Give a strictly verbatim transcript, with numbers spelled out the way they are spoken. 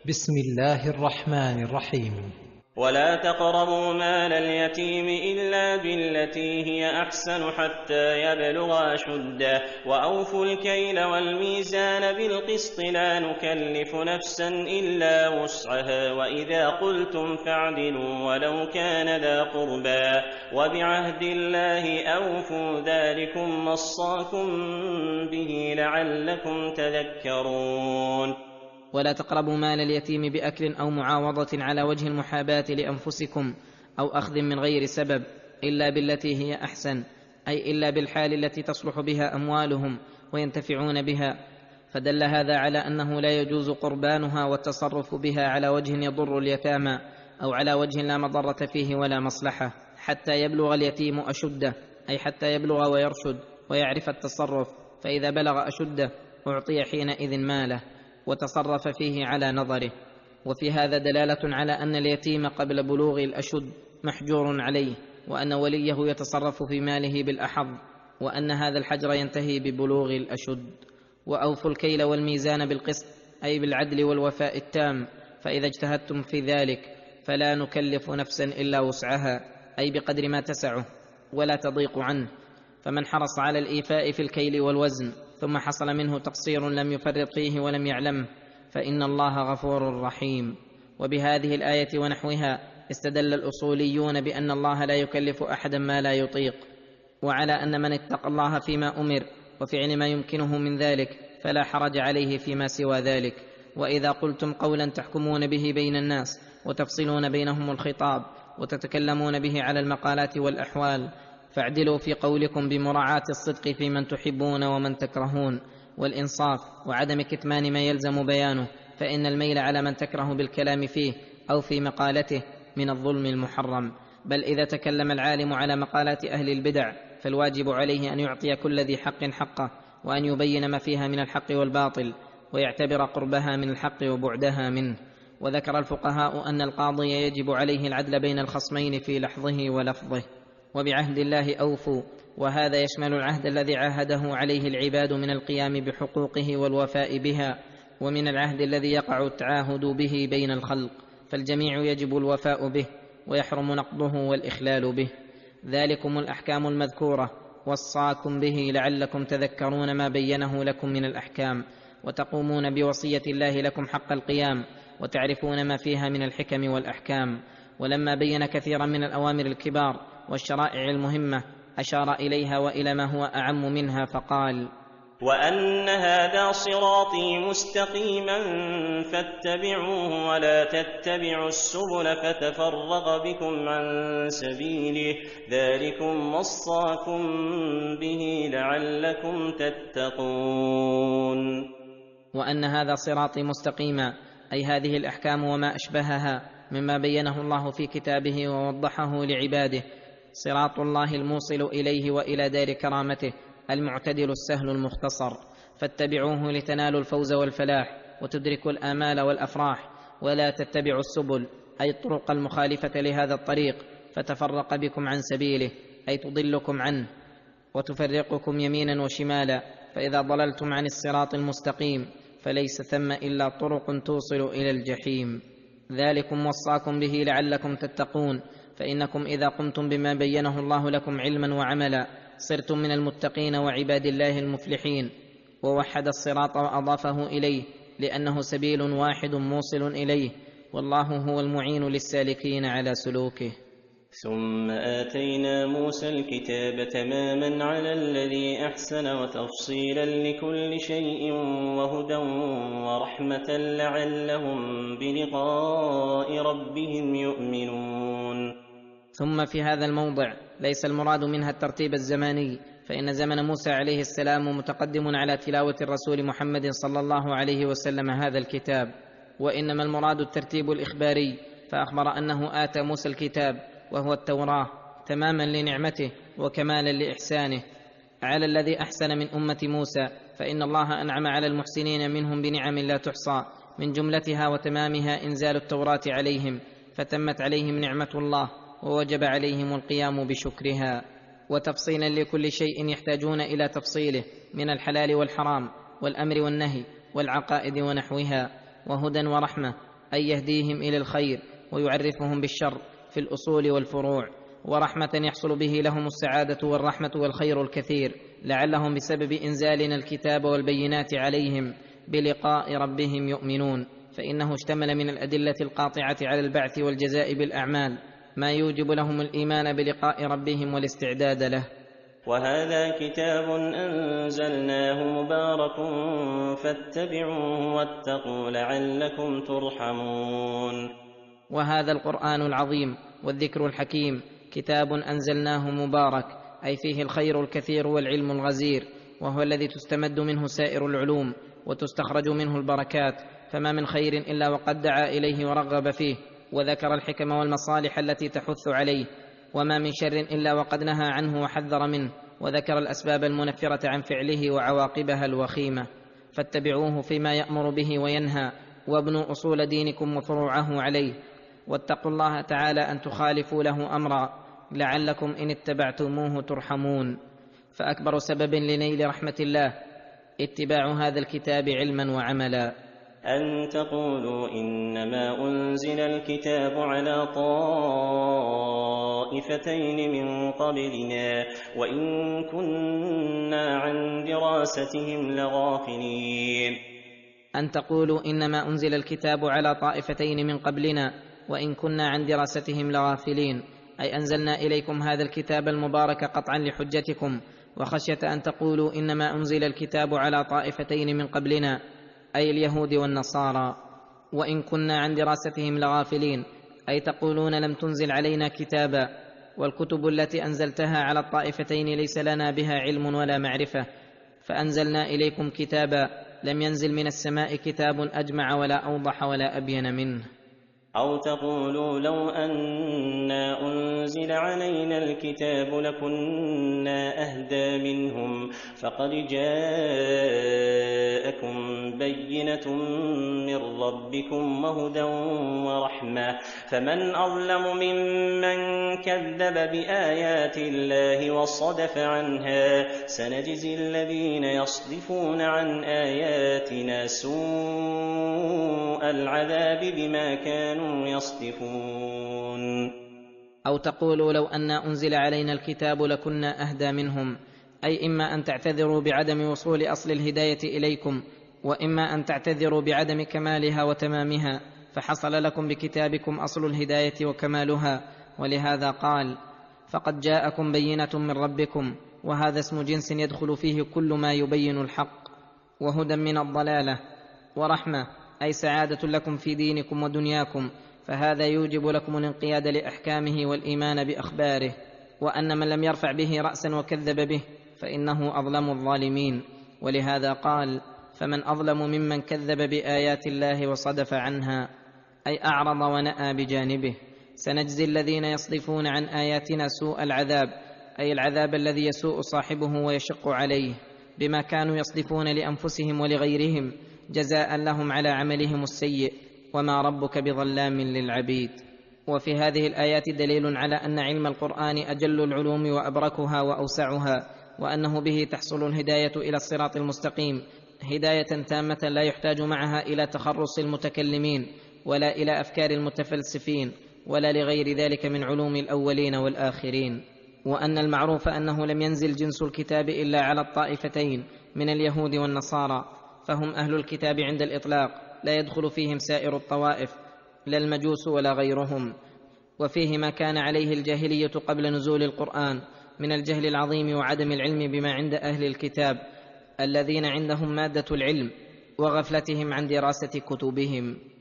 بسم الله الرحمن الرحيم. ولا تقربوا مال اليتيم إلا بالتي هي أحسن حتى يبلغ أشده وأوفوا الكيل والميزان بالقسط لا نكلف نفسا إلا وسعها وإذا قلتم فاعدلوا ولو كان ذا قربى وبعهد الله أوفوا ذلكم وصاكم به لعلكم تذكرون. ولا تقربوا مال اليتيم بأكل أو معاوضة على وجه المحاباة لأنفسكم أو أخذ من غير سبب إلا بالتي هي أحسن، أي إلا بالحال التي تصلح بها أموالهم وينتفعون بها، فدل هذا على أنه لا يجوز قربانها والتصرف بها على وجه يضر اليتامى أو على وجه لا مضرة فيه ولا مصلحة، حتى يبلغ اليتيم أشده، أي حتى يبلغ ويرشد ويعرف التصرف، فإذا بلغ أشده أعطي حينئذ ماله وتصرف فيه على نظره. وفي هذا دلالة على أن اليتيم قبل بلوغ الأشد محجور عليه، وأن وليه يتصرف في ماله بالأحظ، وأن هذا الحجر ينتهي ببلوغ الأشد. وأوفوا الكيل والميزان بالقسط، أي بالعدل والوفاء التام، فإذا اجتهدتم في ذلك فلا نكلف نفسا إلا وسعها، أي بقدر ما تسعه ولا تضيق عنه. فمن حرص على الإيفاء في الكيل والوزن ثم حصل منه تقصير لم يفرط فيه ولم يعلمه فإن الله غفور رحيم. وبهذه الآية ونحوها استدل الأصوليون بأن الله لا يكلف أحدا ما لا يطيق، وعلى أن من اتقى الله فيما أمر وفعل ما يمكنه من ذلك فلا حرج عليه فيما سوى ذلك. وإذا قلتم قولا تحكمون به بين الناس وتفصلون بينهم الخطاب وتتكلمون به على المقالات والأحوال فاعدلوا في قولكم بمراعاة الصدق في من تحبون ومن تكرهون، والإنصاف وعدم كتمان ما يلزم بيانه، فإن الميل على من تكره بالكلام فيه أو في مقالته من الظلم المحرم. بل إذا تكلم العالم على مقالات أهل البدع فالواجب عليه أن يعطي كل ذي حق حقه، وأن يبين ما فيها من الحق والباطل، ويعتبر قربها من الحق وبعدها منه. وذكر الفقهاء أن القاضي يجب عليه العدل بين الخصمين في لحظه ولفظه. وبعهد الله أوفوا، وهذا يشمل العهد الذي عاهده عليه العباد من القيام بحقوقه والوفاء بها، ومن العهد الذي يقع التعاهد به بين الخلق، فالجميع يجب الوفاء به ويحرم نقضه والإخلال به. ذلكم الأحكام المذكورة وصاكم به لعلكم تذكرون ما بينه لكم من الأحكام، وتقومون بوصية الله لكم حق القيام، وتعرفون ما فيها من الحكم والأحكام. ولما بين كثيرا من الأوامر الكبار والشرائع المهمة أشار إليها وإلى ما هو أعم منها فقال: وأن هذا صراطي مستقيما فاتبعوه ولا تتبعوا السبل فتفرق بكم عن سبيله ذلكم وصاكم به لعلكم تتقون. وأن هذا صراطي مستقيما، أي هذه الأحكام وما أشبهها مما بينه الله في كتابه ووضحه لعباده، صراط الله الموصل إليه وإلى دار كرامته، المعتدل السهل المختصر، فاتبعوه لتنالوا الفوز والفلاح وتدركوا الآمال والأفراح. ولا تتبعوا السبل، أي الطرق المخالفة لهذا الطريق، فتفرق بكم عن سبيله، أي تضلكم عنه وتفرقكم يمينا وشمالا. فإذا ضللتم عن الصراط المستقيم فليس ثم إلا طرق توصل إلى الجحيم. ذلكم وصاكم به لعلكم تتقون، فإنكم إذا قمتم بما بينه الله لكم علما وعملا صرتم من المتقين وعباد الله المفلحين. ووحد الصراط وأضافه إليه لأنه سبيل واحد موصل إليه، والله هو المعين للسالكين على سلوكه. ثم آتينا موسى الكتاب تماما على الذي أحسن وتفصيلا لكل شيء وهدى ورحمة لعلهم بلقاء ربهم يؤمنون. ثم في هذا الموضع ليس المراد منها الترتيب الزماني، فإن زمن موسى عليه السلام متقدم على تلاوة الرسول محمد صلى الله عليه وسلم هذا الكتاب، وإنما المراد الترتيب الإخباري، فأخبر أنه آتى موسى الكتاب وهو التوراة تماما لنعمته وكمالا لإحسانه على الذي أحسن من أمة موسى، فإن الله أنعم على المحسنين منهم بنعم لا تحصى، من جملتها وتمامها إنزال التوراة عليهم، فتمت عليهم نعمة الله ووجب عليهم القيام بشكرها. وتفصيلا لكل شيء يحتاجون إلى تفصيله من الحلال والحرام والأمر والنهي والعقائد ونحوها، وهدى ورحمة، أي يهديهم إلى الخير ويعرفهم بالشر في الأصول والفروع، ورحمة يحصل به لهم السعادة والرحمة والخير الكثير، لعلهم بسبب إنزالنا الكتاب والبينات عليهم بلقاء ربهم يؤمنون، فإنه اشتمل من الأدلة القاطعة على البعث والجزاء بالأعمال ما يوجب لهم الإيمان بلقاء ربهم والاستعداد له. وهذا كتاب أنزلناه مبارك فاتبعوه واتقوا لعلكم ترحمون. وهذا القرآن العظيم والذكر الحكيم كتاب أنزلناه مبارك، أي فيه الخير الكثير والعلم الغزير، وهو الذي تستمد منه سائر العلوم وتستخرج منه البركات، فما من خير إلا وقد دعا إليه ورغب فيه وذكر الحكم والمصالح التي تحث عليه، وما من شر إلا وقد نهى عنه وحذر منه وذكر الأسباب المنفرة عن فعله وعواقبها الوخيمة. فاتبعوه فيما يأمر به وينهى، وابنوا أصول دينكم وفروعه عليه، واتقوا الله تعالى أن تخالفوا له أمرا لعلكم إن اتبعتموه ترحمون. فأكبر سبب لنيل رحمة الله اتباع هذا الكتاب علما وعملا. أن تقولوا إنما أنزل الكتاب على طائفتين من قبلنا وإن كنا عن دراستهم لغافلين. أن تقولوا إنما أنزل الكتاب على طائفتين من قبلنا وإن كنا عن دراستهم لغافلين، أي أنزلنا إليكم هذا الكتاب المبارك قطعا لحجتكم، وخشية أن تقولوا إنما أنزل الكتاب على طائفتين من قبلنا أي اليهود والنصارى، وإن كنا عن دراستهم لغافلين، أي تقولون لم تنزل علينا كتابا، والكتب التي أنزلتها على الطائفتين ليس لنا بها علم ولا معرفة، فأنزلنا إليكم كتابا لم ينزل من السماء كتاب أجمع ولا أوضح ولا أبين منه. أو تقولوا لو أنا أنزل علينا الكتاب لكنا أهدى منهم، فقد جاءكم بينة من ربكم وهدى ورحمة، فمن أظلم ممن كذب بآيات الله وصدف عنها، سنجزي الذين يصدفون عن آياتنا سوء العذاب بما كانوا يصدفون. أو تقولوا لو أن أنزل علينا الكتاب لكنا أهدى منهم، أي إما أن تعتذروا بعدم وصول أصل الهداية إليكم، وإما أن تعتذروا بعدم كمالها وتمامها، فحصل لكم بكتابكم أصل الهداية وكمالها. ولهذا قال فقد جاءكم بينة من ربكم، وهذا اسم جنس يدخل فيه كل ما يبين الحق، وهدى من الضلالة، ورحمة أي سعادة لكم في دينكم ودنياكم، فهذا يوجب لكم الانقياد لأحكامه والإيمان بأخباره، وأن من لم يرفع به رأسا وكذب به فإنه أظلم الظالمين. ولهذا قال فمن أظلم ممن كذب بآيات الله وصدف عنها، أي أعرض ونأى بجانبه. سنجزي الذين يصدفون عن آياتنا سوء العذاب، أي العذاب الذي يسوء صاحبه ويشق عليه، بما كانوا يصدفون لأنفسهم ولغيرهم، جزاء لهم على عملهم السيء، وما ربك بظلام للعبيد. وفي هذه الآيات دليل على أن علم القرآن أجل العلوم وأبركها وأوسعها، وأنه به تحصل الهداية إلى الصراط المستقيم هداية تامة لا يحتاج معها إلى تخرص المتكلمين ولا إلى أفكار المتفلسفين ولا لغير ذلك من علوم الأولين والآخرين. وأن المعروف أنه لم ينزل جنس الكتاب إلا على الطائفتين من اليهود والنصارى، فهم أهل الكتاب عند الإطلاق، لا يدخل فيهم سائر الطوائف لا المجوس ولا غيرهم. وفيه ما كان عليه الجاهلية قبل نزول القرآن من الجهل العظيم وعدم العلم بما عند أهل الكتاب الذين عندهم مادة العلم، وغفلتهم عن دراسة كتبهم.